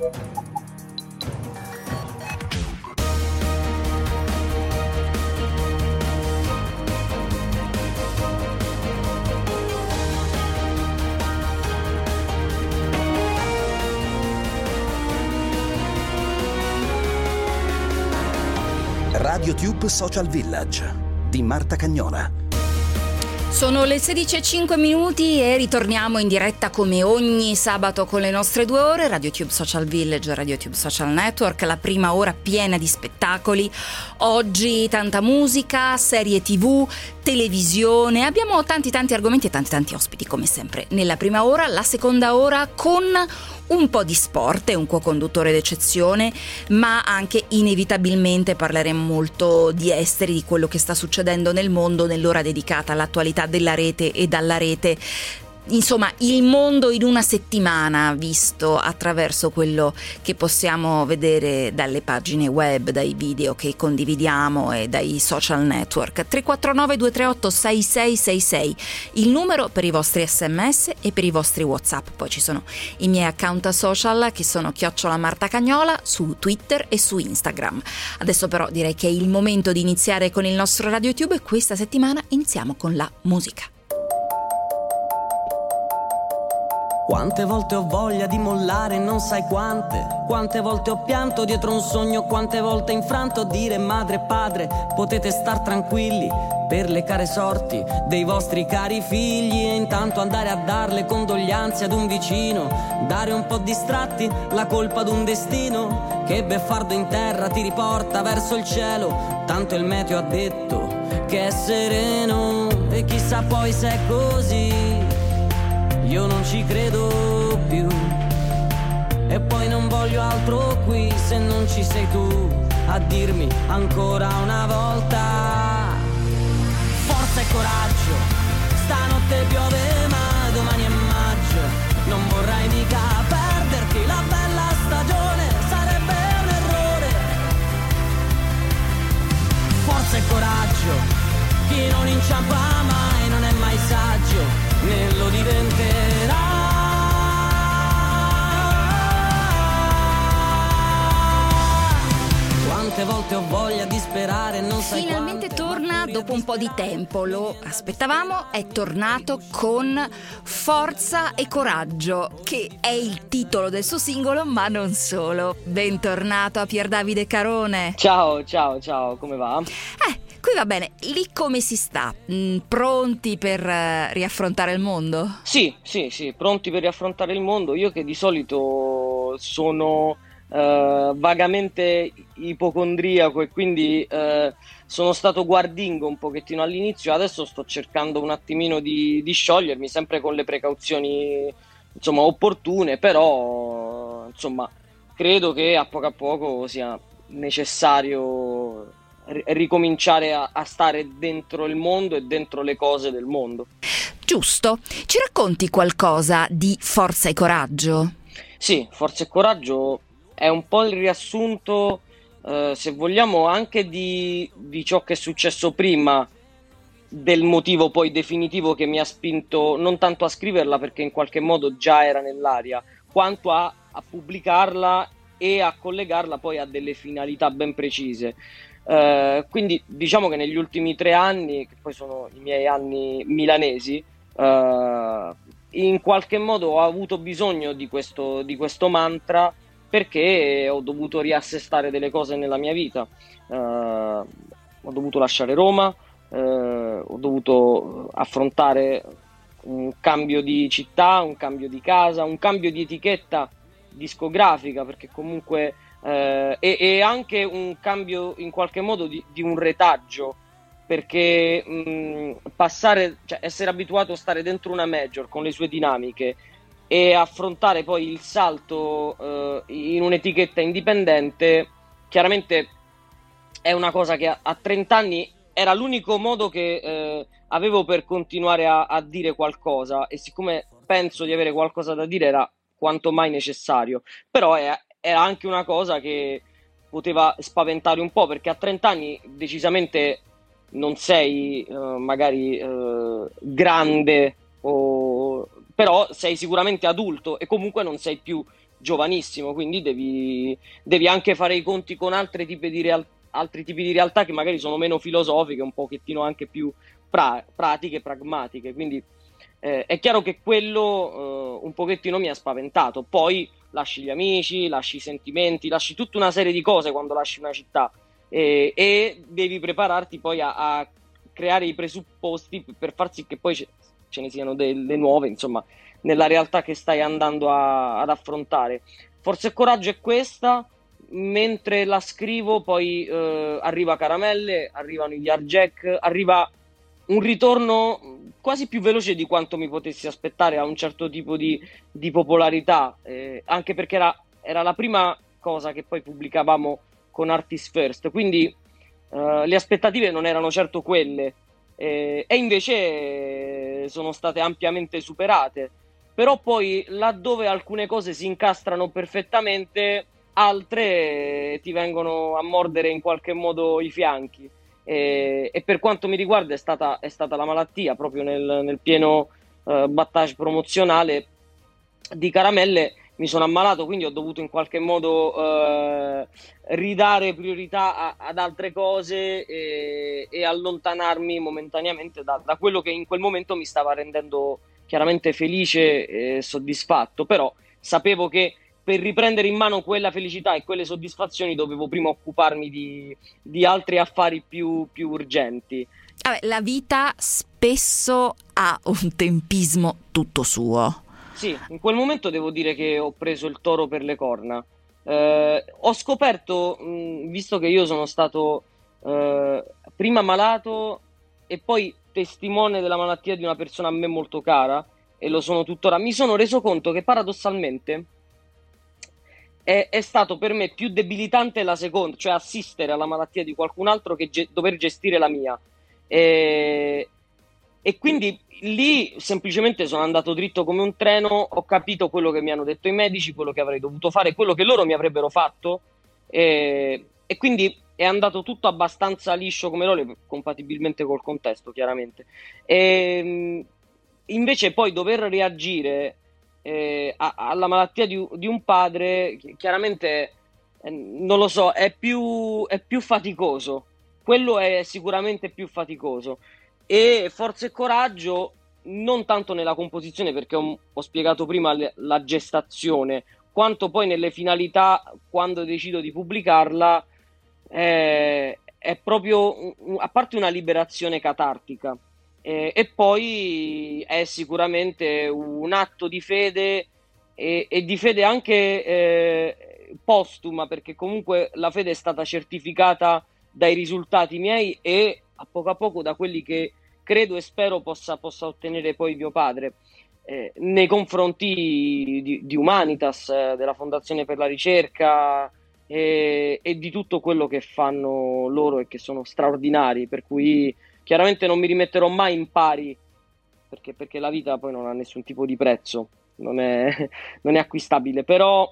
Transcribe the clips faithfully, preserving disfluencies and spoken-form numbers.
RadioTube Social Village di Marta Cagnola. Sono le sedici e cinque minuti e ritorniamo in diretta come ogni sabato con le nostre due ore. RadioTube Social Village, RadioTube Social Network, la prima ora piena di spettacoli. Oggi tanta musica, serie tv, televisione. Abbiamo tanti tanti argomenti e tanti tanti ospiti come sempre. Nella prima ora, la seconda ora con un po' di sport e un co-conduttore d'eccezione, ma anche inevitabilmente parleremo molto di esteri, di quello che sta succedendo nel mondo nell'ora dedicata all'attualità della rete e dalla rete. Insomma, il mondo in una settimana visto attraverso quello che possiamo vedere dalle pagine web, dai video che condividiamo e dai social network. tre quattro nove due tre otto sei sei sei sei, il numero per i vostri sms e per i vostri WhatsApp. Poi ci sono i miei account social che sono chiocciola Marta Cagnola su Twitter e su Instagram. Adesso però direi che è il momento di iniziare con il nostro RadioTube e questa settimana iniziamo con la musica. Quante volte ho voglia di mollare, non sai quante. Quante volte ho pianto dietro un sogno, quante volte infranto dire madre e padre, potete star tranquilli per le care sorti dei vostri cari figli. E intanto andare a dar le condoglianze ad un vicino, dare un po' distratti la colpa ad un destino che beffardo in terra ti riporta verso il cielo. Tanto il meteo ha detto che è sereno e chissà poi se è così. Io non ci credo più e poi non voglio altro qui se non ci sei tu a dirmi ancora una volta forza e coraggio. Stanotte piove ma domani è maggio, non vorrai mica perderti la bella stagione, sarebbe un errore. Forza e coraggio, chi non inciampa mai non è mai saggio, né lo diventerà. Quante volte ho voglia di sperare, non sai. Finalmente torna dopo un po' di tempo, lo aspettavamo, è tornato con Forza e Coraggio, che è il titolo del suo singolo, ma non solo. Bentornato a Pier Davide Carone. Ciao, ciao, ciao, come va? Eh, qui va bene, lì come si sta? Mm, pronti per uh, riaffrontare il mondo? Sì, sì, sì, pronti per riaffrontare il mondo. Io che di solito sono uh, vagamente ipocondriaco e quindi uh, sono stato guardingo un pochettino all'inizio, adesso sto cercando un attimino di, di sciogliermi, sempre con le precauzioni insomma opportune, però insomma credo che a poco a poco sia necessario ricominciare a, a stare dentro il mondo e dentro le cose del mondo. Giusto. Ci racconti qualcosa di Forza e Coraggio? Sì, Forza e Coraggio è un po' il riassunto, eh, se vogliamo, anche di, di ciò che è successo prima, del motivo poi definitivo che mi ha spinto non tanto a scriverla perché in qualche modo già era nell'aria, quanto a, a pubblicarla e a collegarla poi a delle finalità ben precise. Uh, quindi diciamo che negli ultimi tre anni, che poi sono i miei anni milanesi, uh, in qualche modo ho avuto bisogno di questo, di questo mantra perché ho dovuto riassestare delle cose nella mia vita. Uh, ho dovuto lasciare Roma, uh, ho dovuto affrontare un cambio di città, un cambio di casa, un cambio di etichetta discografica, perché comunque Eh, e, e anche un cambio in qualche modo di, di un retaggio, perché mh, passare, cioè essere abituato a stare dentro una major con le sue dinamiche e affrontare poi il salto eh, in un'etichetta indipendente, chiaramente è una cosa che a, a trenta anni era l'unico modo che eh, avevo per continuare a, a dire qualcosa, e siccome penso di avere qualcosa da dire era quanto mai necessario, però è era anche una cosa che poteva spaventare un po', perché a trenta anni decisamente non sei eh, magari eh, grande, o... però sei sicuramente adulto e comunque non sei più giovanissimo, quindi devi, devi anche fare i conti con altri tipi di real, altri tipi di realtà che magari sono meno filosofiche, un pochettino anche più pra, pratiche, pragmatiche, quindi eh, è chiaro che quello eh, un pochettino mi ha spaventato. Poi lasci gli amici, lasci i sentimenti, lasci tutta una serie di cose quando lasci una città, eh, e devi prepararti poi a, a creare i presupposti per far sì che poi ce, ce ne siano delle nuove, insomma, nella realtà che stai andando a, ad affrontare. Forza e Coraggio è questa, mentre la scrivo poi eh, arriva Caramelle, arrivano gli Hard Jack, arriva un ritorno quasi più veloce di quanto mi potessi aspettare a un certo tipo di, di popolarità, eh, anche perché era, era la prima cosa che poi pubblicavamo con Artist First, quindi eh, le aspettative non erano certo quelle, eh, e invece sono state ampiamente superate. Però poi laddove alcune cose si incastrano perfettamente, altre ti vengono a mordere in qualche modo i fianchi. E, e per quanto mi riguarda è stata, è stata la malattia proprio nel, nel pieno uh, battage promozionale di Caramelle. Mi sono ammalato, quindi ho dovuto in qualche modo uh, ridare priorità a, ad altre cose e, e allontanarmi momentaneamente da, da quello che in quel momento mi stava rendendo chiaramente felice e soddisfatto. Però sapevo che per riprendere in mano quella felicità e quelle soddisfazioni dovevo prima occuparmi di, di altri affari più, più urgenti. Vabbè, la vita spesso ha un tempismo tutto suo. Sì, in quel momento devo dire che ho preso il toro per le corna. Eh, ho scoperto, mh, visto che io sono stato eh, prima malato e poi testimone della malattia di una persona a me molto cara, e lo sono tuttora, mi sono reso conto che paradossalmente È, è stato per me più debilitante la seconda, cioè assistere alla malattia di qualcun altro che ge- dover gestire la mia. E, e quindi lì semplicemente sono andato dritto come un treno, ho capito quello che mi hanno detto i medici, quello che avrei dovuto fare, quello che loro mi avrebbero fatto, e, e quindi è andato tutto abbastanza liscio come l'olio, compatibilmente col contesto, chiaramente. E, invece poi dover reagire Eh, a, alla malattia di, di un padre, chiaramente eh, non lo so, è più, è più faticoso. Quello è sicuramente più faticoso. E Forza e Coraggio, non tanto nella composizione, perché ho, ho spiegato prima le, la gestazione, quanto poi nelle finalità, quando decido di pubblicarla, eh, è proprio, un, a parte una liberazione catartica. Eh, e poi è sicuramente un atto di fede, e, e di fede anche eh, postuma, perché comunque la fede è stata certificata dai risultati miei e a poco a poco da quelli che credo e spero possa, possa ottenere poi mio padre eh, nei confronti di, di Humanitas, eh, della Fondazione per la Ricerca e, e di tutto quello che fanno loro e che sono straordinari, per cui chiaramente non mi rimetterò mai in pari, perché, perché la vita poi non ha nessun tipo di prezzo, non è, non è acquistabile. Però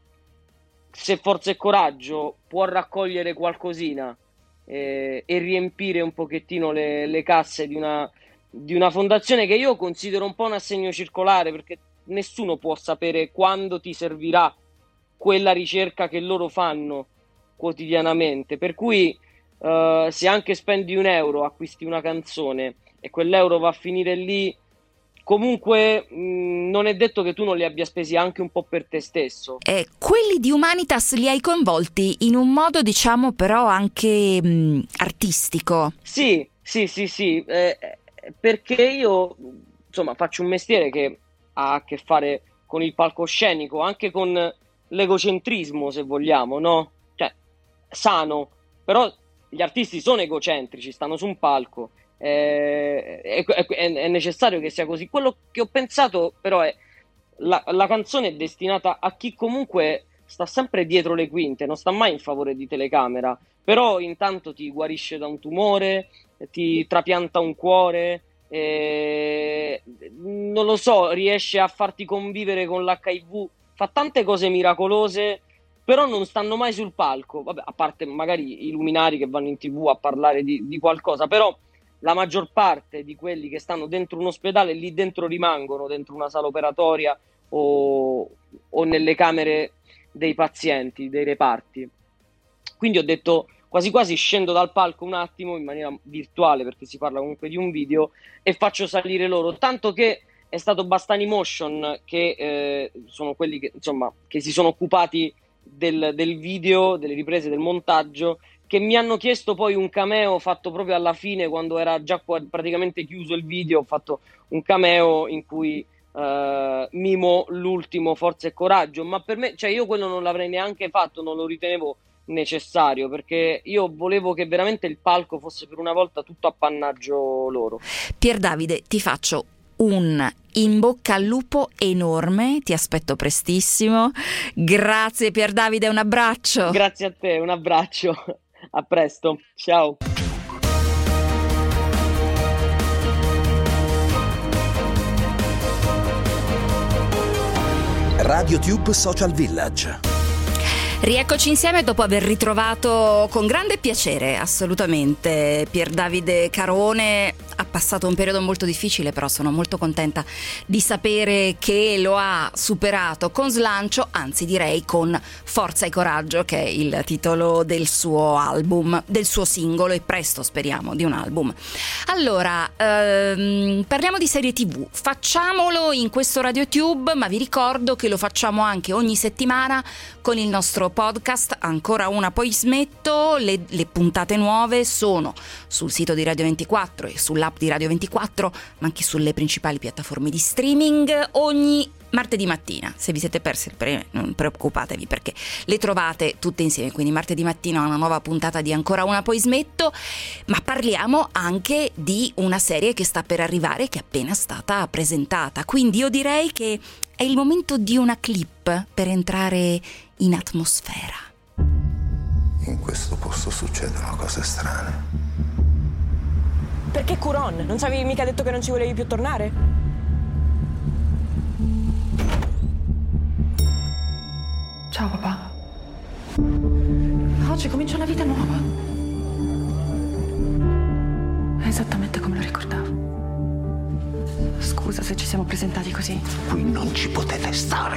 se Forza e Coraggio può raccogliere qualcosina eh, e riempire un pochettino le, le casse di una, di una fondazione che io considero un po' un assegno circolare, perché nessuno può sapere quando ti servirà quella ricerca che loro fanno quotidianamente, per cui Uh, se anche spendi un euro, acquisti una canzone e quell'euro va a finire lì, comunque mh, non è detto che tu non li abbia spesi anche un po' per te stesso. Eh, quelli di Humanitas li hai coinvolti in un modo, diciamo, però anche mh, artistico. Sì, sì, sì, sì, eh, perché io insomma faccio un mestiere che ha a che fare con il palcoscenico, anche con l'egocentrismo, se vogliamo, no? Cioè, sano, però gli artisti sono egocentrici, stanno su un palco, eh, è, è, è necessario che sia così. Quello che ho pensato però è la, la canzone è destinata a chi comunque sta sempre dietro le quinte, non sta mai in favore di telecamera, però intanto ti guarisce da un tumore, ti trapianta un cuore, eh, non lo so, riesce a farti convivere con l'H I V, fa tante cose miracolose, però non stanno mai sul palco. Vabbè, a parte magari i luminari che vanno in TV a parlare di, di qualcosa, però la maggior parte di quelli che stanno dentro un ospedale lì dentro rimangono, dentro una sala operatoria o, o nelle camere dei pazienti, dei reparti. Quindi ho detto, quasi quasi scendo dal palco un attimo in maniera virtuale, perché si parla comunque di un video, e faccio salire loro, tanto che è stato Bastani Motion, che eh, sono quelli che, insomma, che si sono occupati del, del video, delle riprese, del montaggio, che mi hanno chiesto poi un cameo fatto proprio alla fine, quando era già praticamente chiuso il video. Ho fatto un cameo in cui uh, mimo l'ultimo Forza e Coraggio, ma per me, cioè io quello non l'avrei neanche fatto, non lo ritenevo necessario, perché io volevo che veramente il palco fosse per una volta tutto appannaggio loro. Pier Davide, ti faccio un in bocca al lupo enorme, ti aspetto prestissimo. Grazie Pier Davide, un abbraccio. Grazie a te, un abbraccio. A presto, ciao. RadioTube Social Village. Rieccoci insieme dopo aver ritrovato con grande piacere, assolutamente, Pier Davide Carone. Ha passato un periodo molto difficile, però sono molto contenta di sapere che lo ha superato con slancio, anzi direi con forza e coraggio, che è il titolo del suo album, del suo singolo, e presto speriamo di un album. Allora, ehm, parliamo di serie tivù, facciamolo in questo RadioTube, ma vi ricordo che lo facciamo anche ogni settimana con il nostro podcast Ancora una poi smetto. Le, le puntate nuove sono sul sito di Radio ventiquattro e sull'app di Radio ventiquattro, ma anche sulle principali piattaforme di streaming ogni martedì mattina. Se vi siete persi il premio, non preoccupatevi, perché le trovate tutte insieme. Quindi martedì mattina una nuova puntata di Ancora una poi smetto, ma parliamo anche di una serie che sta per arrivare, che è appena stata presentata. Quindi io direi che è il momento di una clip per entrare in atmosfera. In questo posto succedono cose strane. Perché Curon? Non ci avevi mica detto che non ci volevi più tornare? Ciao papà. Oggi comincia una vita nuova. È esattamente come lo ricordavo. Scusa se ci siamo presentati così. Qui non ci potete stare.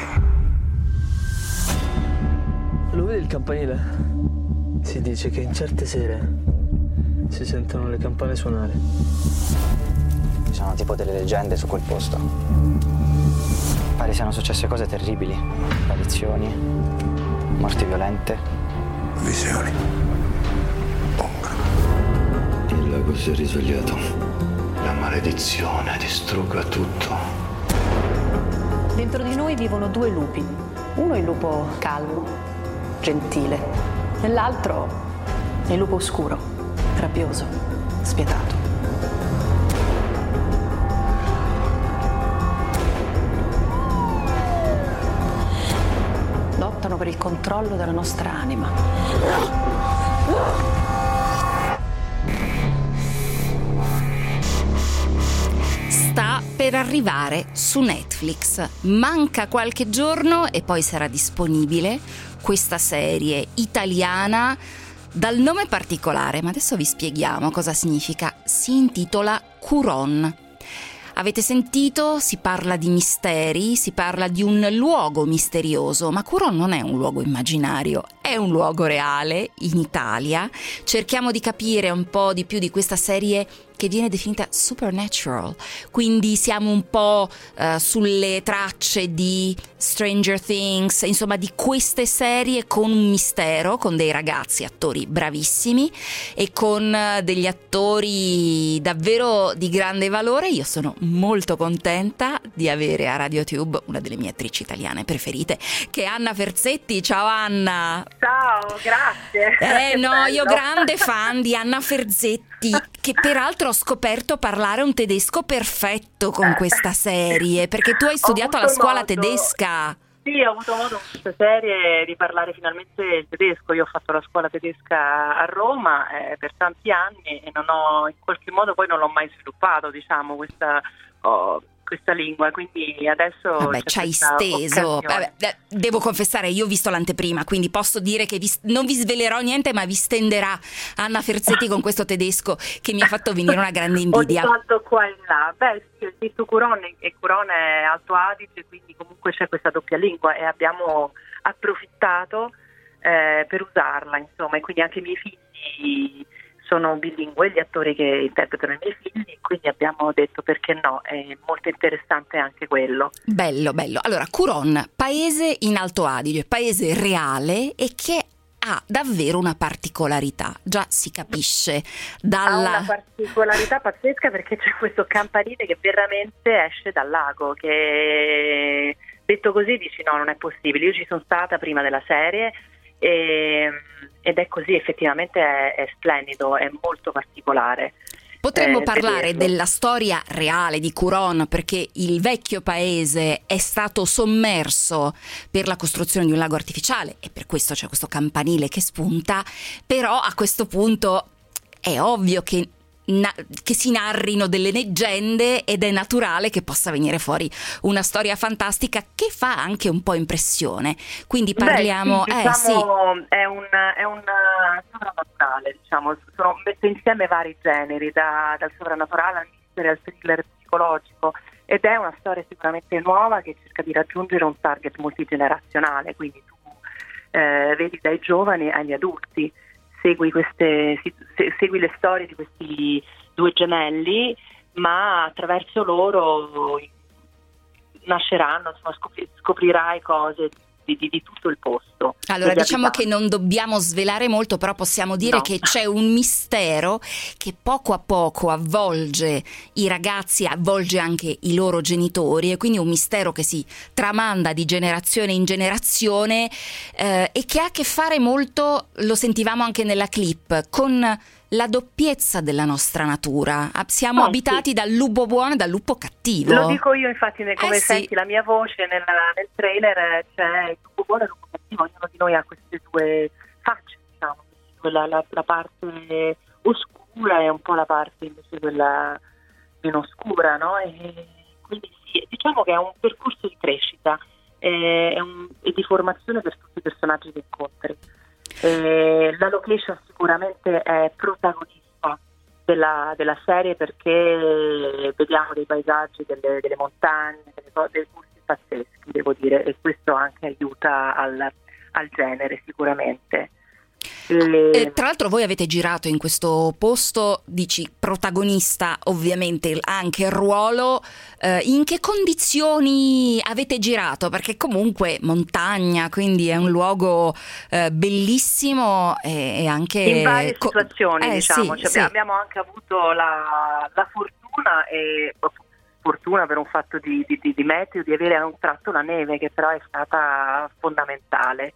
Lo vedi il campanile? Si dice che in certe sere si sentono le campane suonare. Ci sono tipo delle leggende su quel posto. Pare siano successe cose terribili. Apparizioni, morti violente. Visioni. Ombra. Il lago si è risvegliato. La maledizione distrugga tutto. Dentro di noi vivono due lupi. Uno è il lupo calmo, gentile, e l'altro è il lupo oscuro, rabbioso, spietato. Lottano per il controllo della nostra anima. Sta per arrivare su Netflix. Manca qualche giorno e poi sarà disponibile questa serie italiana dal nome particolare, ma adesso vi spieghiamo cosa significa. Si intitola Curon. Avete sentito? Si parla di misteri, si parla di un luogo misterioso, ma Curon non è un luogo immaginario, è un luogo reale in Italia. Cerchiamo di capire un po' di più di questa serie che viene definita supernatural, quindi siamo un po' uh, sulle tracce di Stranger Things, insomma di queste serie con un mistero, con dei ragazzi attori bravissimi e con uh, degli attori davvero di grande valore. Io sono molto contenta di avere a RadioTube una delle mie attrici italiane preferite, che è Anna Ferzetti. Ciao Anna! Ciao, grazie! Eh no, bello. io grande fan di Anna Ferzetti, che peraltro ho scoperto parlare un tedesco perfetto con questa serie, perché tu hai studiato alla scuola modo, tedesca. Sì, ho avuto modo in questa serie di parlare finalmente il tedesco. Io ho fatto la scuola tedesca a Roma eh, per tanti anni e non ho, in qualche modo poi non l'ho mai sviluppato, diciamo, questa... Oh, questa lingua, quindi adesso vabbè, ci hai steso. Vabbè, devo confessare, io ho visto l'anteprima, quindi posso dire che vi, non vi svelerò niente, ma vi stenderà Anna Ferzetti con questo tedesco che mi ha fatto venire una grande invidia. Ogni tanto qua e là. Beh, sì, ho detto Curon e Curon è Alto Adige, quindi comunque c'è questa doppia lingua e abbiamo approfittato eh, per usarla, insomma, e quindi anche i miei figli sono bilingue, gli attori che interpretano i miei figli, quindi abbiamo detto perché no, è molto interessante anche quello. Bello, bello. Allora, Curon, paese in Alto Adige, paese reale e che ha davvero una particolarità, già si capisce dalla... Ha una particolarità pazzesca perché c'è questo campanile che veramente esce dal lago, che detto così dici no, non è possibile. Io ci sono stata prima della serie e, ed è così, effettivamente è, è splendido, è molto particolare. Potremmo eh, parlare vederlo. della storia reale di Curon, perché il vecchio paese è stato sommerso per la costruzione di un lago artificiale e per questo c'è questo campanile che spunta, però a questo punto è ovvio che Na- che si narrino delle leggende ed è naturale che possa venire fuori una storia fantastica che fa anche un po' impressione. Quindi parliamo Beh, sì, eh, diciamo, sì. è un è un sovrannaturale, diciamo, sono messe insieme vari generi, da, dal sovrannaturale al mistero al thriller psicologico, ed è una storia sicuramente nuova che cerca di raggiungere un target multigenerazionale, quindi tu eh, vedi dai giovani agli adulti. Segui, queste, segui le storie di questi due gemelli, ma attraverso loro nasceranno, insomma, scopri, scoprirai cose di, di, di tutto il posto. Allora diciamo abitanti. Che non dobbiamo svelare molto, però possiamo dire no. che c'è un mistero che poco a poco avvolge i ragazzi, avvolge anche i loro genitori, e quindi un mistero che si tramanda di generazione in generazione eh, e che ha a che fare molto, lo sentivamo anche nella clip, con la doppiezza della nostra natura. Siamo oh, abitati sì. dal lupo buono e dal lupo cattivo. Lo dico io, infatti, come eh, senti sì. la mia voce nella, nel trailer, c'è il lupo buono e il lupo cattivo, ognuno di noi ha queste due facce, diciamo, la, la, la parte oscura e un po' la parte invece quella meno oscura, no? E quindi sì, diciamo che è un percorso di crescita e un, di formazione per tutti i personaggi che incontri. Eh, la location sicuramente è protagonista della, della serie, perché vediamo dei paesaggi, delle, delle montagne, delle, dei gusti pazzeschi, devo dire, e questo anche aiuta al, al genere sicuramente. E... E tra l'altro voi avete girato in questo posto, dici protagonista ovviamente anche il ruolo, eh, in che condizioni avete girato? Perché comunque montagna, quindi è un luogo eh, bellissimo e, e anche... In varie situazioni eh, diciamo, sì, cioè, sì. abbiamo anche avuto la, la fortuna e fortuna per un fatto di, di, di meteo di avere a un tratto la neve, che però è stata fondamentale.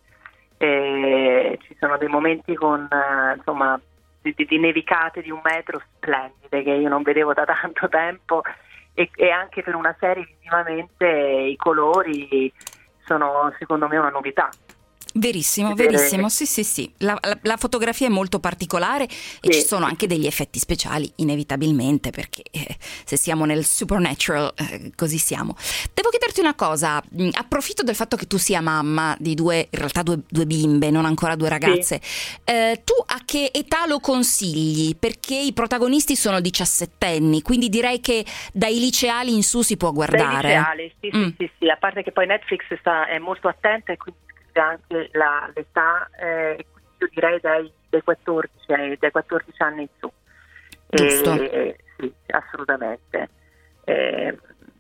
E ci sono dei momenti con uh, insomma di, di, di nevicate di un metro splendide che io non vedevo da tanto tempo, e, e anche per una serie visivamente i colori sono secondo me una novità. Verissimo, verissimo, sì sì sì, la, la, la fotografia è molto particolare e sì. Ci sono anche degli effetti speciali inevitabilmente, perché eh, se siamo nel supernatural eh, così siamo. Devo chiederti una cosa, mh, approfitto del fatto che tu sia mamma di due, in realtà due, due bimbe, non ancora due ragazze, sì. eh, tu a che età lo consigli? Perché i protagonisti sono diciassettenni, quindi direi che dai liceali in su si può guardare. Dai liceali, sì mm. sì, sì sì, a parte che poi Netflix sta, è molto attenta e quindi anche la, l'età, eh, io direi dai, dai quattordici eh, dai quattordici anni in su. Giusto. Eh, sì, assolutamente. Eh,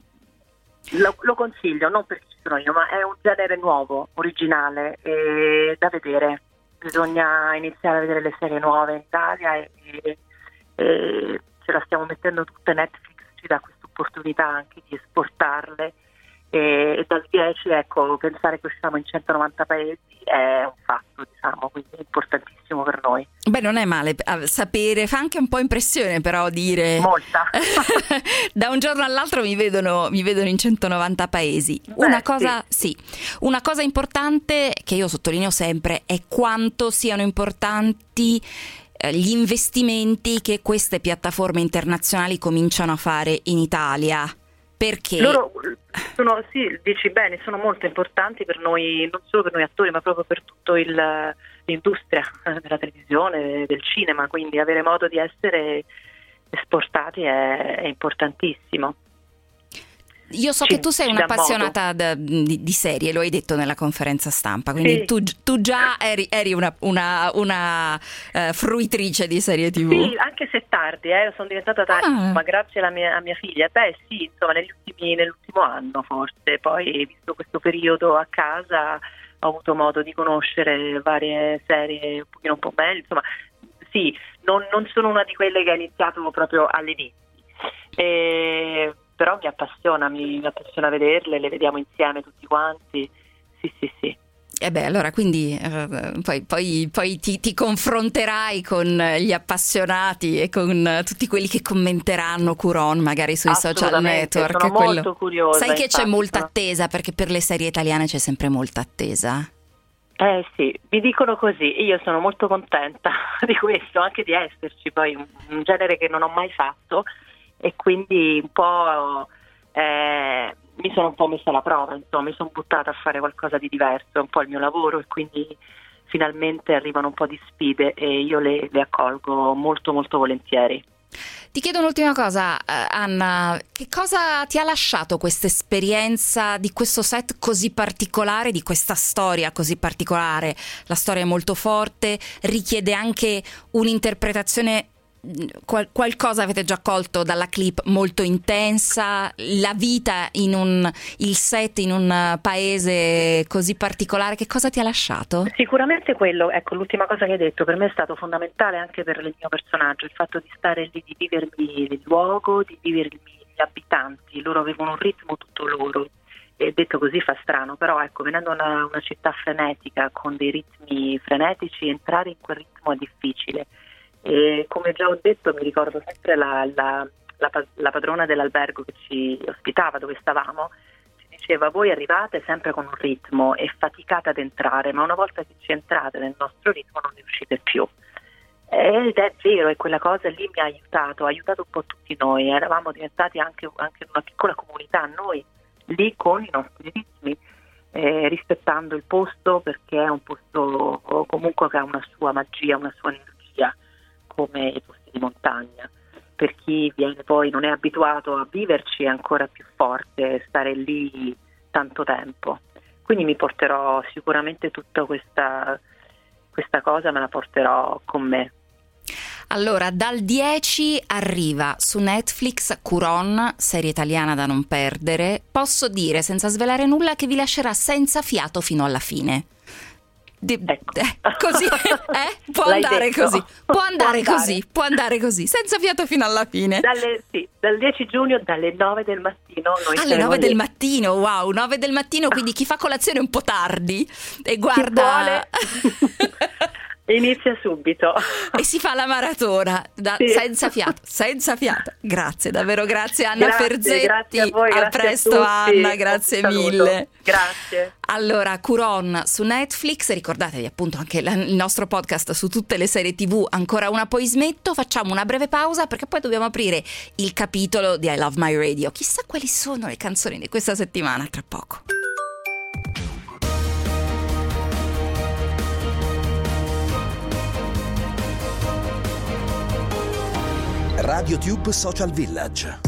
lo, lo consiglio, non perché ci sono io, ma è un genere nuovo, originale, eh, da vedere. Bisogna iniziare a vedere le serie nuove in Italia e, e, e ce la stiamo mettendo tutta. Netflix ci dà questa opportunità anche di esportarle. E dal dieci, ecco, pensare che usciamo in centonovanta paesi è un fatto, diciamo, quindi è importantissimo per noi. Beh, non è male sapere, fa anche un po' impressione però dire molta da un giorno all'altro mi vedono mi vedono in centonovanta paesi. Beh, una cosa sì. sì una cosa importante che io sottolineo sempre è quanto siano importanti eh, gli investimenti che queste piattaforme internazionali cominciano a fare in Italia. Perché? Loro sono, sì, dici bene, sono molto importanti per noi, non solo per noi attori, ma proprio per tutto il, l'industria della televisione, del cinema, quindi avere modo di essere esportati è, è importantissimo. Io so Ci, che tu sei un'appassionata d- di, di serie, lo hai detto nella conferenza stampa, quindi sì. tu, tu già eri, eri una, una, una uh, fruitrice di serie tivù. Sì, anche se tardi, eh, sono diventata tardi, ah. ma grazie alla mia, a mia figlia. Beh sì, insomma, negli ultimi, nell'ultimo anno forse, poi visto questo periodo a casa ho avuto modo di conoscere varie serie un pochino un po' meglio, insomma, sì, non, non sono una di quelle che ha iniziato proprio all'inizio. E... però mi appassiona, mi, mi appassiona vederle, le vediamo insieme tutti quanti, sì sì sì. E beh, allora quindi eh, poi, poi, poi ti, ti confronterai con gli appassionati e con tutti quelli che commenteranno Cuarón magari sui social network. Sono quello... molto curiosa. Sai che infatti, c'è molta sono... attesa, perché per le serie italiane c'è sempre molta attesa. Eh sì, mi dicono così, io sono molto contenta di questo, anche di esserci, poi un, un genere che non ho mai fatto. E quindi un po' eh, mi sono un po' messa alla prova, insomma, mi sono buttata a fare qualcosa di diverso, è un po' il mio lavoro e quindi finalmente arrivano un po' di sfide e io le, le accolgo molto molto volentieri. Ti chiedo un'ultima cosa, Anna, che cosa ti ha lasciato questa esperienza di questo set così particolare, di questa storia così particolare? La storia è molto forte, richiede anche un'interpretazione. Qual- qualcosa avete già colto dalla clip molto intensa, la vita in un il set in un paese così particolare, che cosa ti ha lasciato? Sicuramente quello, ecco, l'ultima cosa che hai detto per me è stato fondamentale anche per il mio personaggio, il fatto di stare lì, di vivermi il luogo, di vivermi gli abitanti. Loro avevano un ritmo tutto loro e detto così fa strano, però ecco, venendo da una, una città frenetica con dei ritmi frenetici, entrare in quel ritmo è difficile. E come già ho detto, mi ricordo sempre la, la, la, la padrona dell'albergo che ci ospitava, dove stavamo, ci diceva: voi arrivate sempre con un ritmo e faticate ad entrare, ma una volta che ci entrate nel nostro ritmo non ne uscite più. Ed è vero, e quella cosa lì mi ha aiutato, ha aiutato un po' tutti noi, eravamo diventati anche, anche una piccola comunità, noi lì con i nostri ritmi, eh, rispettando il posto, perché è un posto comunque che ha una sua magia, una sua energia, come i posti di montagna. Per chi viene poi non è abituato a viverci è ancora più forte stare lì tanto tempo. Quindi mi porterò sicuramente tutta questa, questa cosa, me la porterò con me. Allora, dal dieci arriva su Netflix Cuarón, serie italiana da non perdere. Posso dire, senza svelare nulla, che vi lascerà senza fiato fino alla fine. Di, ecco. eh, così eh? può L'hai andare detto. così può andare, può andare così può andare così senza fiato fino alla fine. Dalle, sì, dal dieci giugno dalle nove del mattino noi alle nove lì. del mattino, wow, nove del mattino, quindi chi fa colazione un po' tardi e guarda inizia subito e si fa la maratona da, sì. senza fiato senza fiato grazie, davvero grazie Anna grazie, Ferzetti, grazie a voi, a grazie presto a tutti. Anna, grazie mille, grazie. Allora, Cuarón su Netflix, ricordatevi appunto anche la, il nostro podcast su tutte le serie tivù, ancora una poi smetto, facciamo una breve pausa perché poi dobbiamo aprire il capitolo di I Love My Radio, chissà quali sono le canzoni di questa settimana, tra poco. RadioTube Social Village.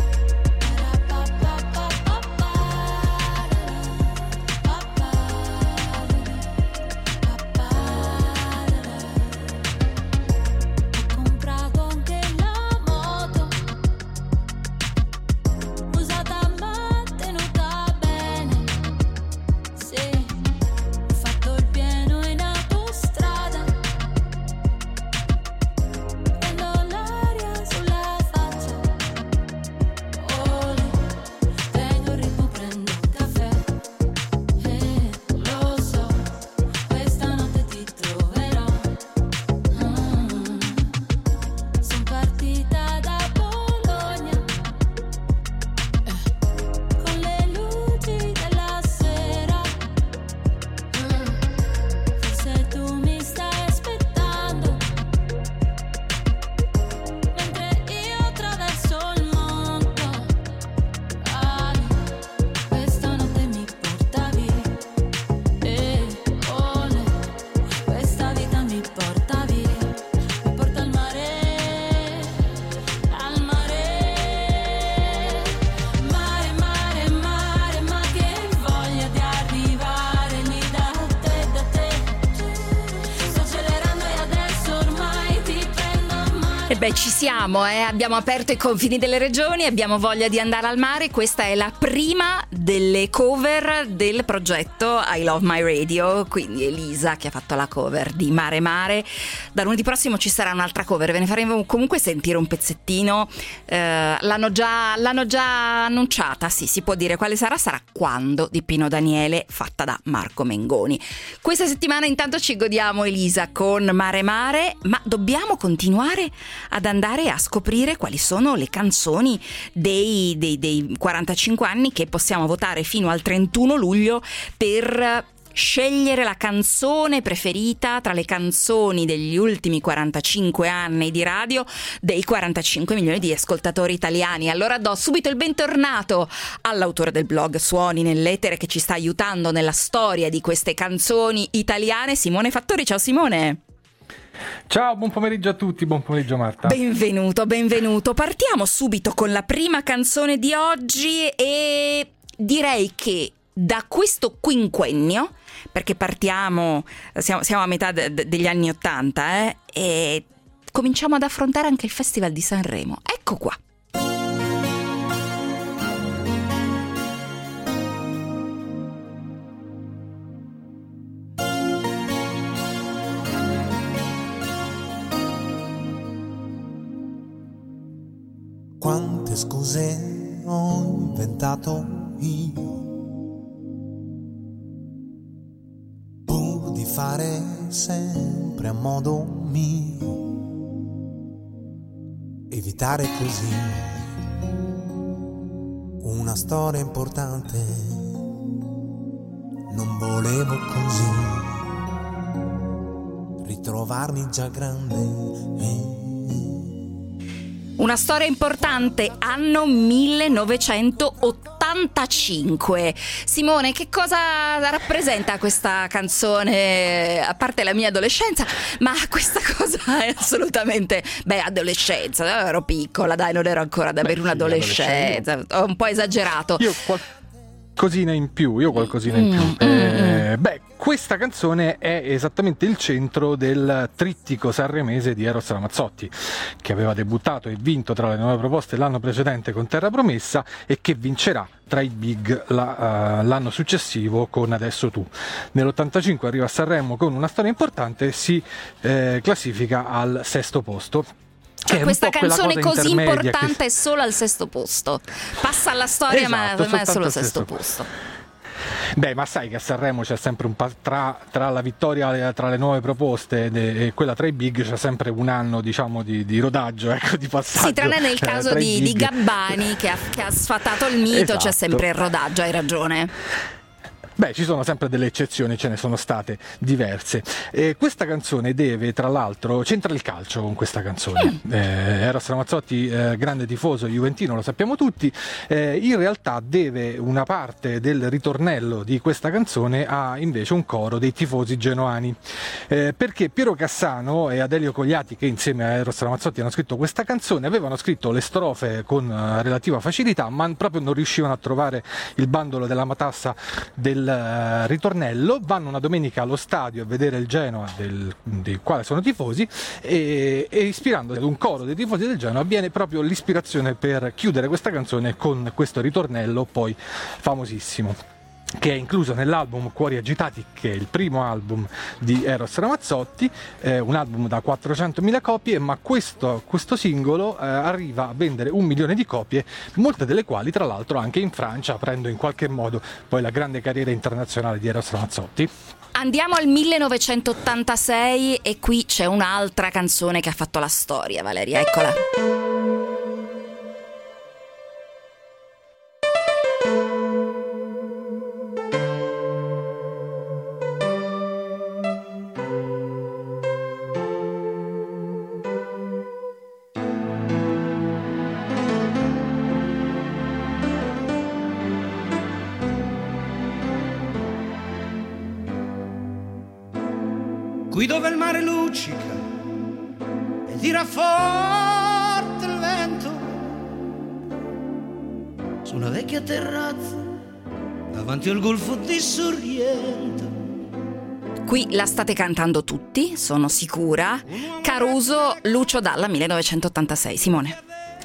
E beh, ci siamo, eh? Abbiamo aperto i confini delle regioni, abbiamo voglia di andare al mare. Questa è la prima delle cover del progetto I Love My Radio, quindi Elisa che ha fatto la cover di Mare Mare. Da lunedì prossimo ci sarà un'altra cover, ve ne faremo comunque sentire un pezzettino. Eh, l'hanno già, l'hanno già annunciata, sì, si può dire quale sarà, sarà Quando di Pino Daniele, fatta da Marco Mengoni. Questa settimana intanto ci godiamo Elisa con Mare Mare, ma dobbiamo continuare ad andare a scoprire quali sono le canzoni dei, dei, dei quarantacinque anni che possiamo votare fino al trentuno luglio per scegliere la canzone preferita tra le canzoni degli ultimi quarantacinque anni di radio dei quarantacinque milioni di ascoltatori italiani. Allora do subito il bentornato all'autore del blog Suoni nell'etere che ci sta aiutando nella storia di queste canzoni italiane, Simone Fattori. Ciao Simone. Ciao, buon pomeriggio a tutti, buon pomeriggio Marta. Benvenuto, benvenuto. Partiamo subito con la prima canzone di oggi e direi che da questo quinquennio, perché partiamo, siamo, siamo a metà de, de, degli anni Ottanta, eh, e cominciamo ad affrontare anche il Festival di Sanremo. Ecco qua. Quante scuse ho inventato io pur di fare sempre a modo mio, evitare così una storia importante. Non volevo così ritrovarmi già grande e una storia importante, anno millenovecentottantacinque. Simone, che cosa rappresenta questa canzone? A parte la mia adolescenza, ma questa cosa è assolutamente... Beh, adolescenza, ero piccola, dai, non ero ancora ad avere Beh, un'adolescenza, ho un po' esagerato. Io qualcosina in più, io qualcosina in più. Mm, eh, mm. Beh, questa canzone è esattamente il centro del trittico sanremese di Eros Ramazzotti, che aveva debuttato e vinto tra le nuove proposte l'anno precedente con Terra Promessa e che vincerà tra i big la, uh, l'anno successivo con Adesso Tu. Nell'ottantacinque arriva a Sanremo con una storia importante e si eh, classifica al sesto posto. Cioè, questa canzone così importante che... è solo al sesto posto, passa alla storia, esatto, ma, ma è solo al sesto posto. Beh, ma sai che a Sanremo c'è sempre un pa- tra, tra la vittoria tra le nuove proposte e quella tra i big c'è sempre un anno, diciamo, di, di rodaggio, ecco, di passaggio. Sì, tranne nel caso eh, di, di Gabbani che ha, che ha sfatato il mito, esatto. C'è sempre il rodaggio, hai ragione. Beh, ci sono sempre delle eccezioni, ce ne sono state diverse. Eh, questa canzone deve, tra l'altro, c'entra il calcio con questa canzone. Mm. Eh, Eros Ramazzotti, eh, grande tifoso juventino, lo sappiamo tutti, eh, in realtà deve una parte del ritornello di questa canzone a invece un coro dei tifosi genoani. Eh, perché Piero Cassano e Adelio Cogliati, che insieme a Eros Ramazzotti hanno scritto questa canzone, avevano scritto le strofe con uh, relativa facilità, ma proprio non riuscivano a trovare il bandolo della matassa del il ritornello. Vanno una domenica allo stadio a vedere il Genoa del, del quale sono tifosi e, e ispirando ad un coro dei tifosi del Genoa viene proprio l'ispirazione per chiudere questa canzone con questo ritornello poi famosissimo, che è incluso nell'album Cuori Agitati, che è il primo album di Eros Ramazzotti, eh, un album da quattrocentomila copie, ma questo, questo singolo eh, arriva a vendere un milione di copie, molte delle quali tra l'altro anche in Francia, aprendo in qualche modo poi la grande carriera internazionale di Eros Ramazzotti. Andiamo al millenovecentottantasei e qui c'è un'altra canzone che ha fatto la storia, Valeria, eccola. Qui dove il mare luccica e tira forte il vento, su una vecchia terrazza davanti al golfo di Sorrento, Qui la state cantando tutti, sono sicura. Caruso, Lucio Dalla, millenovecentottantasei. Simone.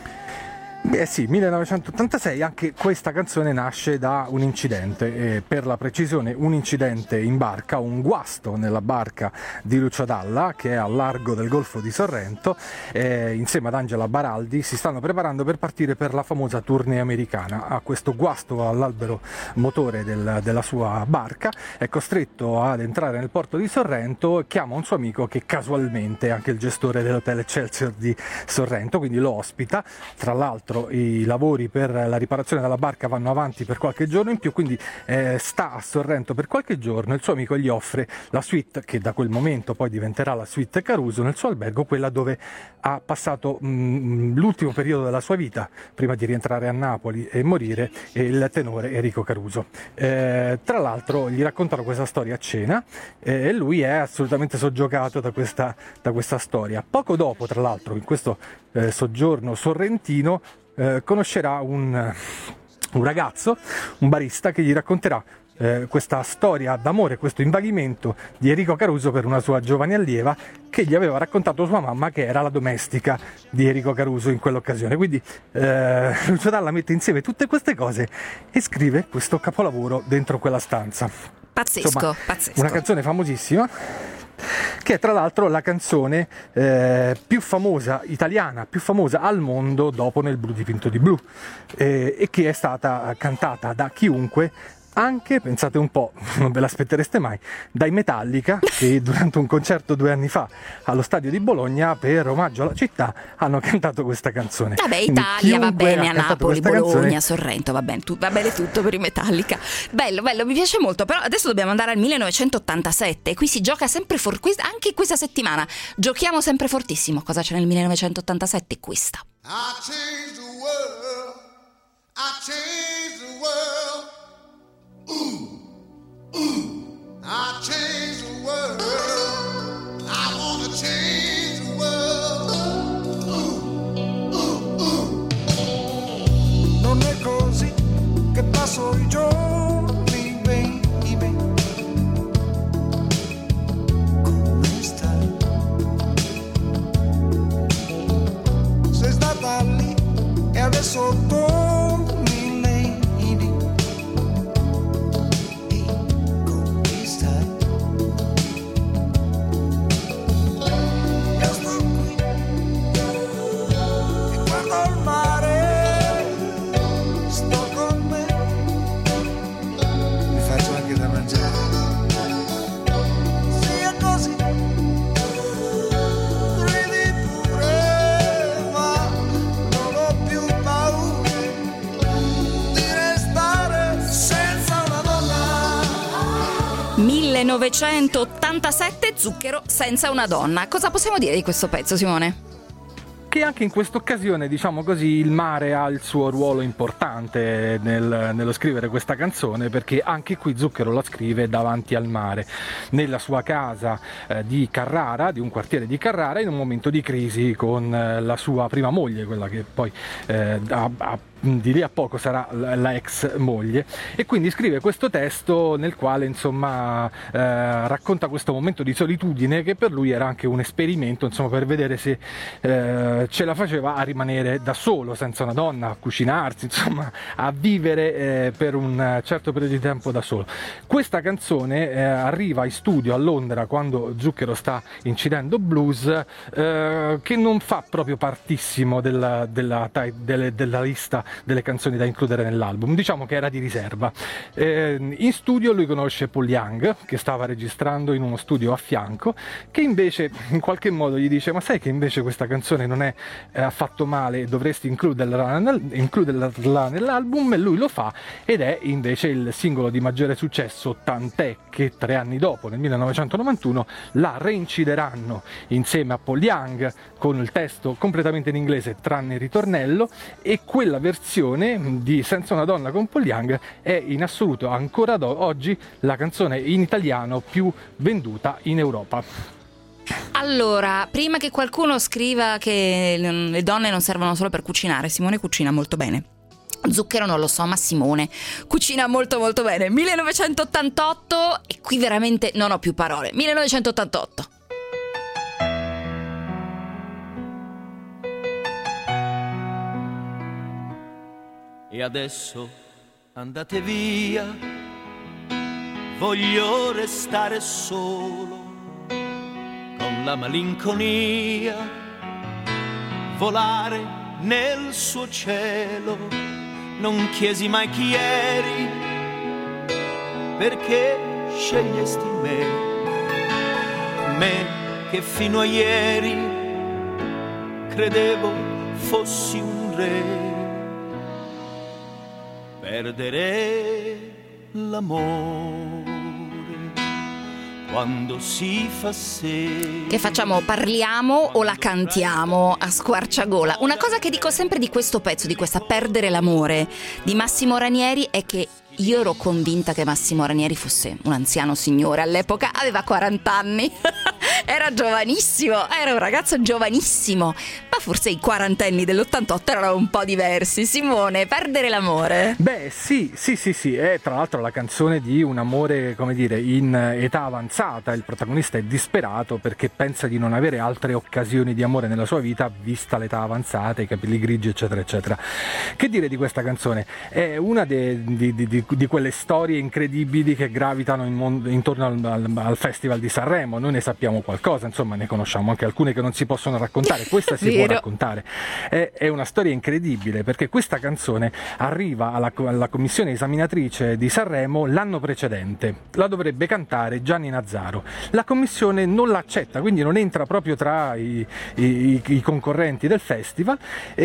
Eh sì, millenovecentottantasei, anche questa canzone nasce da un incidente, eh, per la precisione un incidente in barca, un guasto nella barca di Lucio Dalla che è al largo del Golfo di Sorrento, eh, insieme ad Angela Baraldi si stanno preparando per partire per la famosa tournée americana. Ha questo guasto all'albero motore del, della sua barca, è costretto ad entrare nel porto di Sorrento, chiama un suo amico che casualmente è anche il gestore dell'hotel Excelsior di Sorrento, quindi lo ospita. Tra l'altro i lavori per la riparazione della barca vanno avanti per qualche giorno in più, quindi eh, sta a Sorrento per qualche giorno. Il suo amico gli offre la suite, che da quel momento poi diventerà la suite Caruso, nel suo albergo, quella dove ha passato mh, l'ultimo periodo della sua vita prima di rientrare a Napoli e morire, il tenore Enrico Caruso. Eh, tra l'altro gli raccontano questa storia a cena eh, e lui è assolutamente soggiogato da questa, da questa storia. Poco dopo, tra l'altro, in questo eh, soggiorno sorrentino Eh, conoscerà un, un ragazzo, un barista, che gli racconterà eh, questa storia d'amore, questo invaghimento di Enrico Caruso per una sua giovane allieva che gli aveva raccontato sua mamma, che era la domestica di Enrico Caruso in quell'occasione. Quindi eh, Lucio Dalla mette insieme tutte queste cose e scrive questo capolavoro dentro quella stanza. Pazzesco, Insomma, pazzesco. Una canzone famosissima, che è tra l'altro la canzone eh, più famosa italiana, più famosa al mondo dopo Nel blu dipinto di blu, eh, e che è stata cantata da chiunque, anche, pensate un po', non ve l'aspettereste mai, dai Metallica, che durante un concerto due anni fa allo stadio di Bologna, per omaggio alla città, hanno cantato questa canzone. Vabbè, Quindi Italia va bene, a Napoli, Bologna, canzone... Sorrento, va bene, tu, va bene tutto per i Metallica. Bello, bello, mi piace molto, però adesso dobbiamo andare al millenovecentottantasette, qui si gioca sempre for... anche questa settimana giochiamo sempre fortissimo. Cosa c'è nel millenovecentottantasette? Questa. I changed the world, I changed the world. Ooh, ooh, I change the world. I wanna change the world. Ooh, ooh, ooh. Non è così che passo i giorni, baby. Come stai? Sei stata lì e adesso torni. millenovecentottantasette, Zucchero senza una donna. Cosa possiamo dire di questo pezzo, Simone? Che anche in questa occasione, diciamo così, il mare ha il suo ruolo importante nel, nello scrivere questa canzone, perché anche qui Zucchero la scrive davanti al mare, nella sua casa eh, di Carrara, di un quartiere di Carrara, in un momento di crisi con eh, la sua prima moglie, quella che poi eh, ha, ha di lì a poco sarà la ex moglie, e quindi scrive questo testo nel quale insomma eh, racconta questo momento di solitudine che per lui era anche un esperimento, insomma, per vedere se eh, ce la faceva a rimanere da solo, senza una donna, a cucinarsi, insomma a vivere eh, per un certo periodo di tempo da solo. Questa canzone eh, arriva in studio a Londra quando Zucchero sta incidendo blues, eh, che non fa proprio partissimo della, della, della, della lista delle canzoni da includere nell'album, diciamo che era di riserva. Eh, in studio lui conosce Paul Young, che stava registrando in uno studio a fianco, che invece in qualche modo gli dice: ma sai che invece questa canzone non è eh, affatto male, dovresti includerla, nel, includerla nell'album, e lui lo fa, ed è invece il singolo di maggiore successo, tant'è che tre anni dopo, nel millenovecentonovantuno, la reincideranno insieme a Paul Young con il testo completamente in inglese tranne il ritornello, e quella versione di Senza una donna con Paul Young è in assoluto ancora oggi la canzone in italiano più venduta in Europa. Allora, prima che qualcuno scriva che le donne non servono solo per cucinare, Simone cucina molto bene. Zucchero non lo so, ma Simone cucina molto molto bene. millenovecentottantotto, e qui veramente non ho più parole. millenovecentottantotto. E adesso andate via, voglio restare solo con la malinconia, volare nel suo cielo. Non chiesi mai chi eri, perché scegliesti me, me che fino a ieri credevo fossi un re. Perdere l'amore quando si fa sera. Che facciamo? Parliamo o la cantiamo a squarciagola? Una cosa che dico sempre di questo pezzo, di questa Perdere l'amore di Massimo Ranieri, è che io ero convinta che Massimo Ranieri fosse un anziano signore. All'epoca aveva quaranta anni. Era giovanissimo, era un ragazzo giovanissimo, ma forse i quarantenni dell'ottantotto erano un po' diversi. Simone, Perdere l'amore? Beh sì, sì, sì, sì, è tra l'altro la canzone di un amore, come dire, in età avanzata. Il protagonista è disperato perché pensa di non avere altre occasioni di amore nella sua vita, vista l'età avanzata, i capelli grigi, eccetera, eccetera. Che dire di questa canzone? È una de, di, di, di, di quelle storie incredibili che gravitano in mondo, intorno al, al, al Festival di Sanremo. Noi ne sappiamo qualcosa, insomma, ne conosciamo anche alcune che non si possono raccontare, questa si può raccontare. È, è una storia incredibile, perché questa canzone arriva alla, alla commissione esaminatrice di Sanremo l'anno precedente, la dovrebbe cantare Gianni Nazzaro, la commissione non l'accetta, quindi non entra proprio tra i, i, i concorrenti del festival,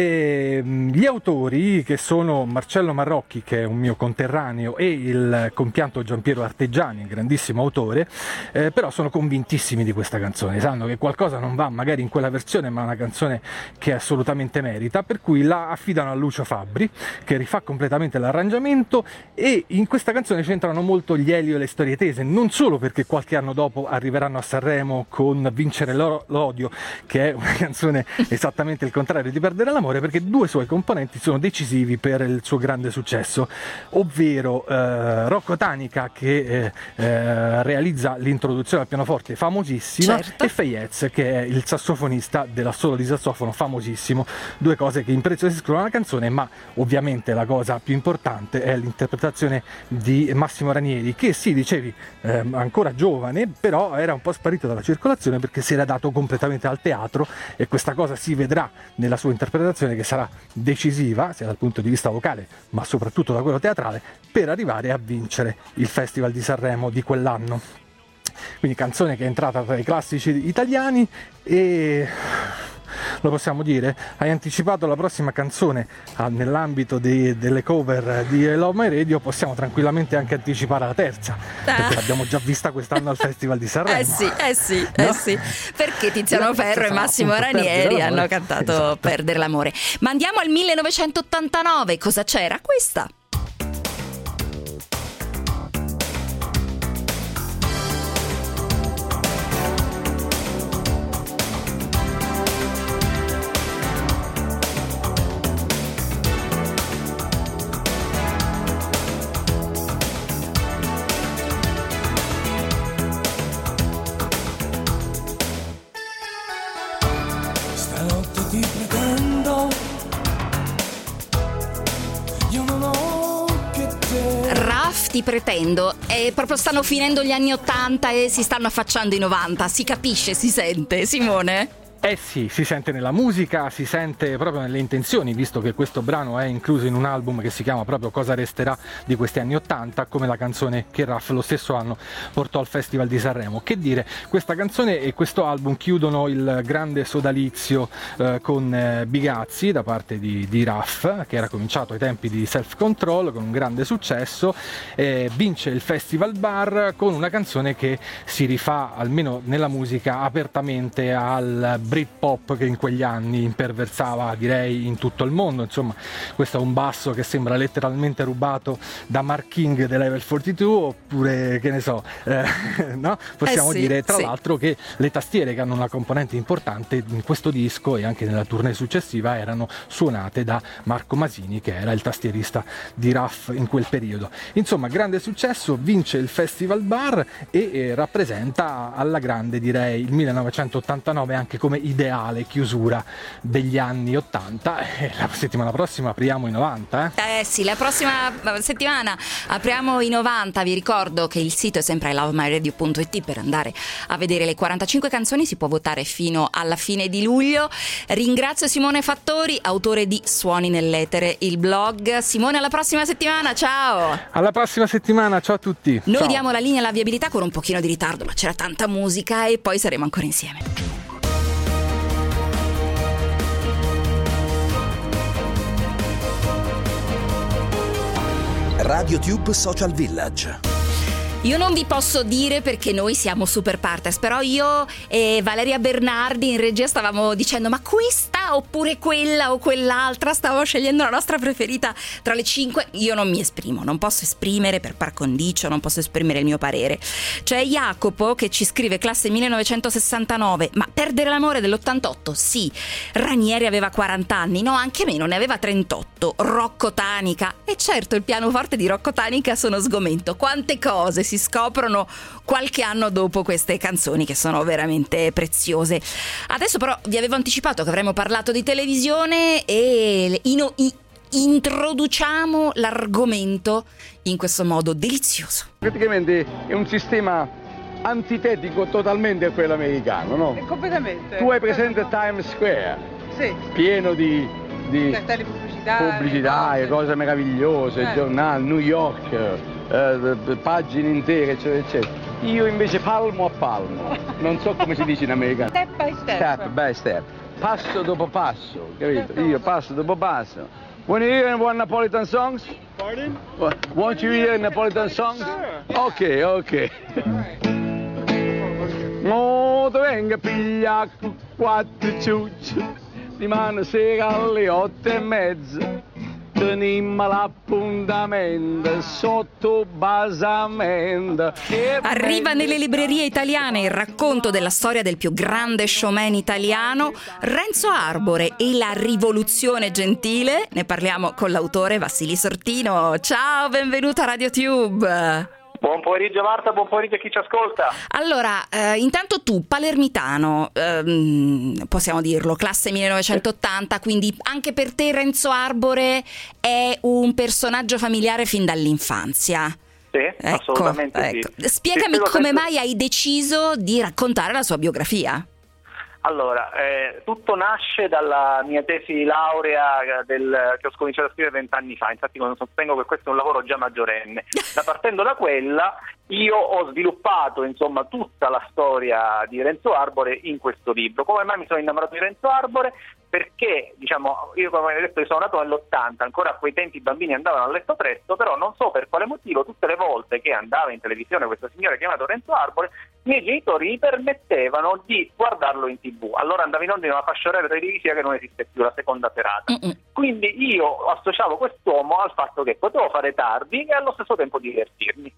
e gli autori, che sono Marcello Marrocchi, che è un mio conterraneo, e il compianto Giampiero Arteggiani, grandissimo autore, eh, però sono convintissimi di questa canzone, sanno che qualcosa non va magari in quella versione, ma è una canzone che assolutamente merita, per cui la affidano a Lucio Fabbri, che rifà completamente l'arrangiamento, e in questa canzone c'entrano molto gli Elio e le storie tese, non solo perché qualche anno dopo arriveranno a Sanremo con Vincere l'odio, che è una canzone esattamente il contrario di Perdere l'amore, perché due suoi componenti sono decisivi per il suo grande successo, ovvero eh, Rocco Tanica, che eh, eh, realizza l'introduzione al pianoforte famosissima, certo, e Fayez, che è il sassofonista dell'assolo di sassofono famosissimo, due cose che impreziosiscono la canzone. Ma ovviamente la cosa più importante è l'interpretazione di Massimo Ranieri, che sì, dicevi, eh, ancora giovane, però era un po' sparito dalla circolazione perché si era dato completamente al teatro, e questa cosa si vedrà nella sua interpretazione, che sarà decisiva sia dal punto di vista vocale ma soprattutto da quello teatrale, per arrivare a vincere il Festival di Sanremo di quell'anno. Quindi canzone che è entrata tra i classici italiani, e lo possiamo dire, hai anticipato la prossima canzone ah, nell'ambito di, delle cover di I Love My Radio, possiamo tranquillamente anche anticipare la terza, ah. perché l'abbiamo già vista quest'anno al Festival di Sanremo. Eh sì, eh sì, no? eh sì, perché Tiziano La Ferro e Massimo Ranieri hanno cantato esatto. Perdere l'amore. Ma andiamo al millenovecentottantanove, cosa c'era? Questa. Ti pretendo, e proprio stanno finendo gli anni ottanta e si stanno affacciando i novanta, si capisce, si sente, Simone? Eh sì, si sente nella musica, si sente proprio nelle intenzioni, visto che questo brano è incluso in un album che si chiama proprio Cosa resterà di questi anni ottanta, come la canzone che Raff lo stesso anno portò al Festival di Sanremo. Che dire, questa canzone e questo album chiudono il grande sodalizio eh, con eh, Bigazzi da parte di, di Raff, che era cominciato ai tempi di Self Control con un grande successo, eh, vince il Festival Bar con una canzone che si rifà, almeno nella musica, apertamente al Britpop che in quegli anni imperversava, direi, in tutto il mondo. Insomma, questo è un basso che sembra letteralmente rubato da Mark King dei Level quarantadue, oppure che ne so, eh, no? Possiamo eh sì, dire tra sì. l'altro che le tastiere, che hanno una componente importante in questo disco e anche nella tournée successiva, erano suonate da Marco Masini, che era il tastierista di Ruff in quel periodo. Insomma, grande successo, vince il Festival Bar e eh, rappresenta alla grande, direi, il millenovecentottantanove anche come ideale chiusura degli anni ottanta. E la settimana prossima apriamo i novanta. Eh, eh sì, la prossima settimana apriamo i novanta. Vi ricordo che il sito è sempre i love my radio punto it per andare a vedere le quarantacinque canzoni, si può votare fino alla fine di luglio. Ringrazio Simone Fattori, autore di Suoni nell'etere, il blog. Simone, alla prossima settimana, ciao! Alla prossima settimana, ciao a tutti! Noi ciao. diamo la linea alla viabilità con un pochino di ritardo, ma c'era tanta musica e poi saremo ancora insieme. RadioTube Social Village. Io non vi posso dire perché noi siamo super partes, però io e Valeria Bernardi in regia stavamo dicendo ma questa oppure quella o quell'altra, stavo scegliendo la nostra preferita tra le cinque. Io non mi esprimo, non posso esprimere per par condicio, non posso esprimere il mio parere. C'è Jacopo che ci scrive classe millenovecentosessantanove, ma perdere l'amore dell'ottantotto, sì. Ranieri aveva quaranta anni, no, anche meno, ne aveva trentotto. Rocco Tanica, e certo il pianoforte di Rocco Tanica sono sgomento. Quante cose si scoprono qualche anno dopo queste canzoni che sono veramente preziose. Adesso però vi avevo anticipato che avremmo parlato di televisione e ino- i- introduciamo l'argomento in questo modo delizioso. Praticamente è un sistema antitetico totalmente a quello americano, no? Completamente. Tu hai presente Times Square? Sì. Pieno di, di cartelli pubblicitari, pubblicità, cose, cose meravigliose, eh. giornali, New York, eh, pagine intere, eccetera, eccetera. Io invece palmo a palmo, non so come si dice in americano. Step by step. Step by step. Passo dopo passo, capito? Io passo dopo passo. Want you hear one Napolitan songs? Pardon? Want you hear Napolitan songs? Sure. Ok, ok. Oh, te venga a pigliare quattro ciucci di mano sera alle otto e mezza. Tenimmo l'appuntamento sotto basamento. Arriva nelle librerie italiane il racconto della storia del più grande showman italiano, Renzo Arbore, e la rivoluzione gentile. Ne parliamo con l'autore Vassili Sortino. Ciao, benvenuto a RadioTube. Buon pomeriggio Marta, buon pomeriggio a chi ci ascolta. Allora, eh, intanto tu, palermitano, ehm, possiamo dirlo, classe millenovecentottanta, quindi anche per te Renzo Arbore è un personaggio familiare fin dall'infanzia. Sì, ecco, assolutamente ecco. sì. Spiegami sì, come senso... mai hai deciso di raccontare la sua biografia. Allora, eh, tutto nasce dalla mia tesi di laurea del, che ho cominciato a scrivere vent'anni fa, infatti sostengo che questo è un lavoro già maggiorenne. Da partendo da quella io ho sviluppato insomma tutta la storia di Renzo Arbore in questo libro. Come mai mi sono innamorato di Renzo Arbore? Perché, diciamo, io come ho detto io sono nato nell'ottanta, ancora a quei tempi i bambini andavano a letto presto, però non so per quale motivo tutte le volte che andava in televisione questo signore chiamato Renzo Arbore, i miei genitori mi permettevano di guardarlo in tv. Allora andavo in onda in una fascia oraria televisiva che non esiste più, la seconda serata. Mm-mm. Quindi io associavo quest'uomo al fatto che potevo fare tardi e allo stesso tempo divertirmi.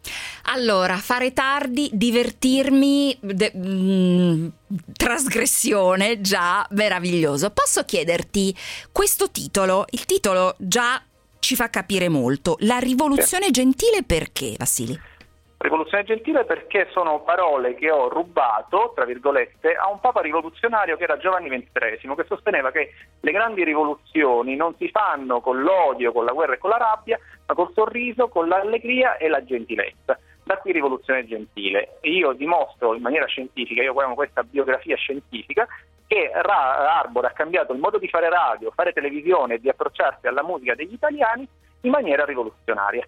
Allora, fare tardi, divertirmi, de- mh, trasgressione, già meraviglioso. Posso chiederti questo titolo? Il titolo già ci fa capire molto. La rivoluzione gentile perché, Vassili? Rivoluzione gentile perché sono parole che ho rubato, tra virgolette, a un papa rivoluzionario che era Giovanni ventitreesimo, che sosteneva che le grandi rivoluzioni non si fanno con l'odio, con la guerra e con la rabbia, ma col sorriso, con l'allegria e la gentilezza. Da qui rivoluzione gentile. E io dimostro in maniera scientifica, io chiamo questa biografia scientifica, che Arbore ha cambiato il modo di fare radio, fare televisione e di approcciarsi alla musica degli italiani in maniera rivoluzionaria.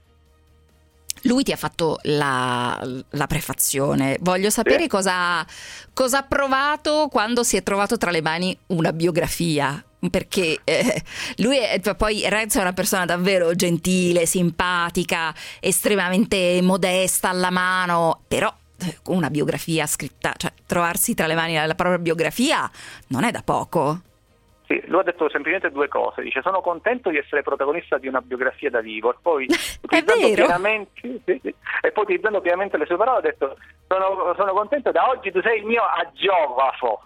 Lui ti ha fatto la, la prefazione. Voglio sapere sì. cosa, cosa ha provato quando si è trovato tra le mani una biografia. Perché eh, lui è, poi Renzo è una persona davvero gentile, simpatica, estremamente modesta alla mano, però una biografia scritta, cioè trovarsi tra le mani la propria biografia non è da poco. Sì, lui ha detto semplicemente due cose, dice sono contento di essere protagonista di una biografia da vivo, e poi utilizzando pienamente, sì, sì, e poi utilizzando pienamente le sue parole ha detto sono, sono contento, da oggi tu sei il mio agiografo.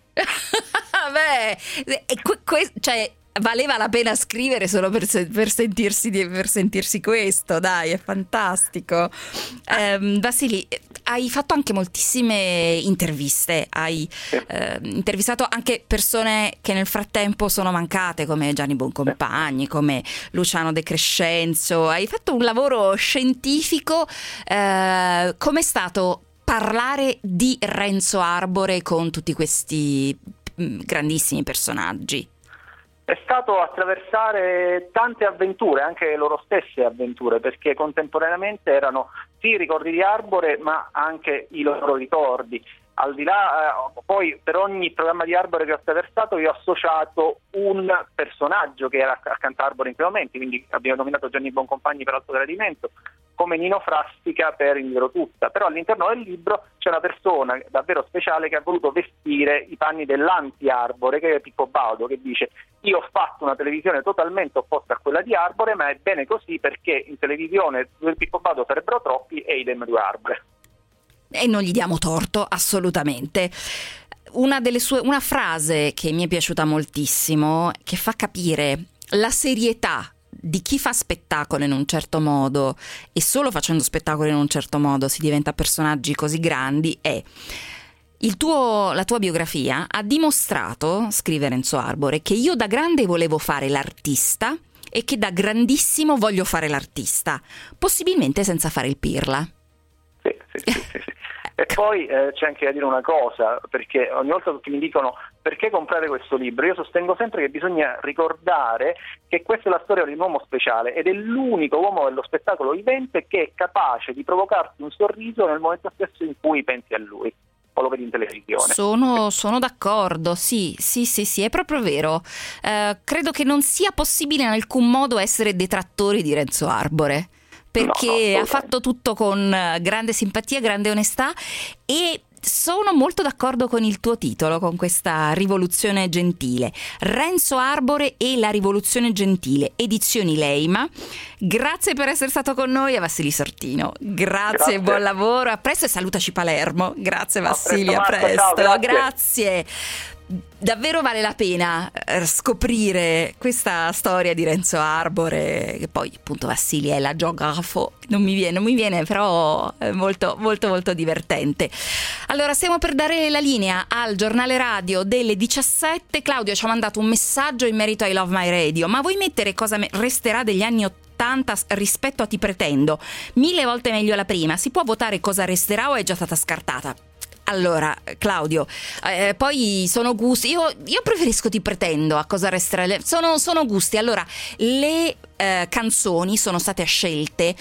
Beh, que- que- cioè valeva la pena scrivere solo per, se- per, sentirsi di- per sentirsi questo, dai, è fantastico. Eh, Vasili, hai fatto anche moltissime interviste, hai eh, intervistato anche persone che nel frattempo sono mancate, come Gianni Boncompagni, come Luciano De Crescenzo, hai fatto un lavoro scientifico. Eh, com'è stato parlare di Renzo Arbore con tutti questi mh, grandissimi personaggi? È stato attraversare tante avventure, anche loro stesse avventure, perché contemporaneamente erano sì i ricordi di Arbore, ma anche i loro ricordi. Al di là, eh, poi per ogni programma di Arbore che ho attraversato io ho associato un personaggio che era accanto a Arbore in quei momenti, quindi abbiamo nominato Gianni Boncompagni per Alto Gradimento, come Nino Frassica per Il Vero Tutta, però all'interno del libro c'è una persona davvero speciale che ha voluto vestire i panni dell'anti-Arbore, che è Pippo Baudo, che dice io ho fatto una televisione totalmente opposta a quella di Arbore, ma è bene così perché in televisione due Pippo Baudo sarebbero troppi e idem due Arbore. E non gli diamo torto, assolutamente. Una delle sue, una frase che mi è piaciuta moltissimo, che fa capire la serietà di chi fa spettacolo in un certo modo, e solo facendo spettacolo in un certo modo si diventa personaggi così grandi, è il tuo, la tua biografia ha dimostrato, scrive Renzo Arbore, che io da grande volevo fare l'artista e che da grandissimo voglio fare l'artista, possibilmente senza fare il pirla. Sì, sì, sì, sì, sì. E poi eh, c'è anche da dire una cosa, perché ogni volta tutti mi dicono perché comprare questo libro, io sostengo sempre che bisogna ricordare che questa è la storia di un uomo speciale ed è l'unico uomo dello spettacolo vivente che è capace di provocarti un sorriso nel momento stesso in cui pensi a lui o lo vedi in televisione. Sono, sono d'accordo, sì, sì, sì, sì, è proprio vero. Eh, credo che non sia possibile in alcun modo essere detrattori di Renzo Arbore, perché no, ha fatto tutto con grande simpatia, grande onestà, e sono molto d'accordo con il tuo titolo, con questa rivoluzione gentile. Renzo Arbore e la rivoluzione gentile, edizioni Leima. Grazie per essere stato con noi, a Vassili Sortino. Grazie, grazie. Buon lavoro, a presto e salutaci Palermo. Grazie Vassili, a presto, a presto. Ciao, grazie. grazie. Davvero vale la pena scoprire questa storia di Renzo Arbore, che poi appunto Vassili è la geografo, non mi viene, non mi viene, però è molto molto molto divertente. Allora stiamo per dare la linea al giornale radio delle diciassette. Claudio ci ha mandato un messaggio in merito ai Love My Radio, ma vuoi mettere cosa resterà degli anni ottanta rispetto a Ti Pretendo? Mille volte meglio la prima, si può votare cosa resterà o è già stata scartata? Allora, Claudio, eh, poi sono gusti, io, io preferisco Ti Pretendo a cosa resterà, sono, sono gusti. Allora, le eh, canzoni sono state scelte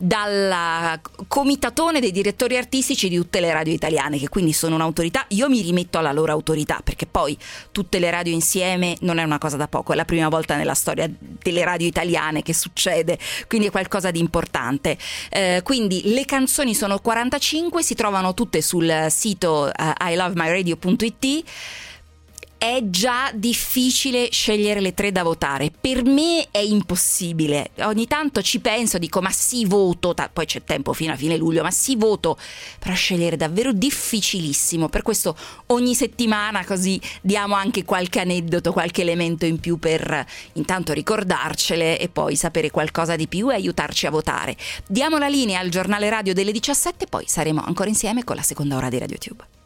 dal comitatone dei direttori artistici di tutte le radio italiane, che quindi sono un'autorità. Io mi rimetto alla loro autorità, perché poi tutte le radio insieme non è una cosa da poco, è la prima volta nella storia delle radio italiane che succede, quindi è qualcosa di importante. Eh, quindi le canzoni sono quarantacinque, si trovano tutte sul sito uh, i love my radio punto it. È già difficile scegliere le tre da votare, per me è impossibile. Ogni tanto ci penso, dico ma sì voto, poi c'è tempo fino a fine luglio, ma sì voto, però scegliere è davvero difficilissimo. Per questo ogni settimana così diamo anche qualche aneddoto, qualche elemento in più per intanto ricordarcele e poi sapere qualcosa di più e aiutarci a votare. Diamo la linea al giornale radio delle diciassette, poi saremo ancora insieme con la seconda ora di RadioTube.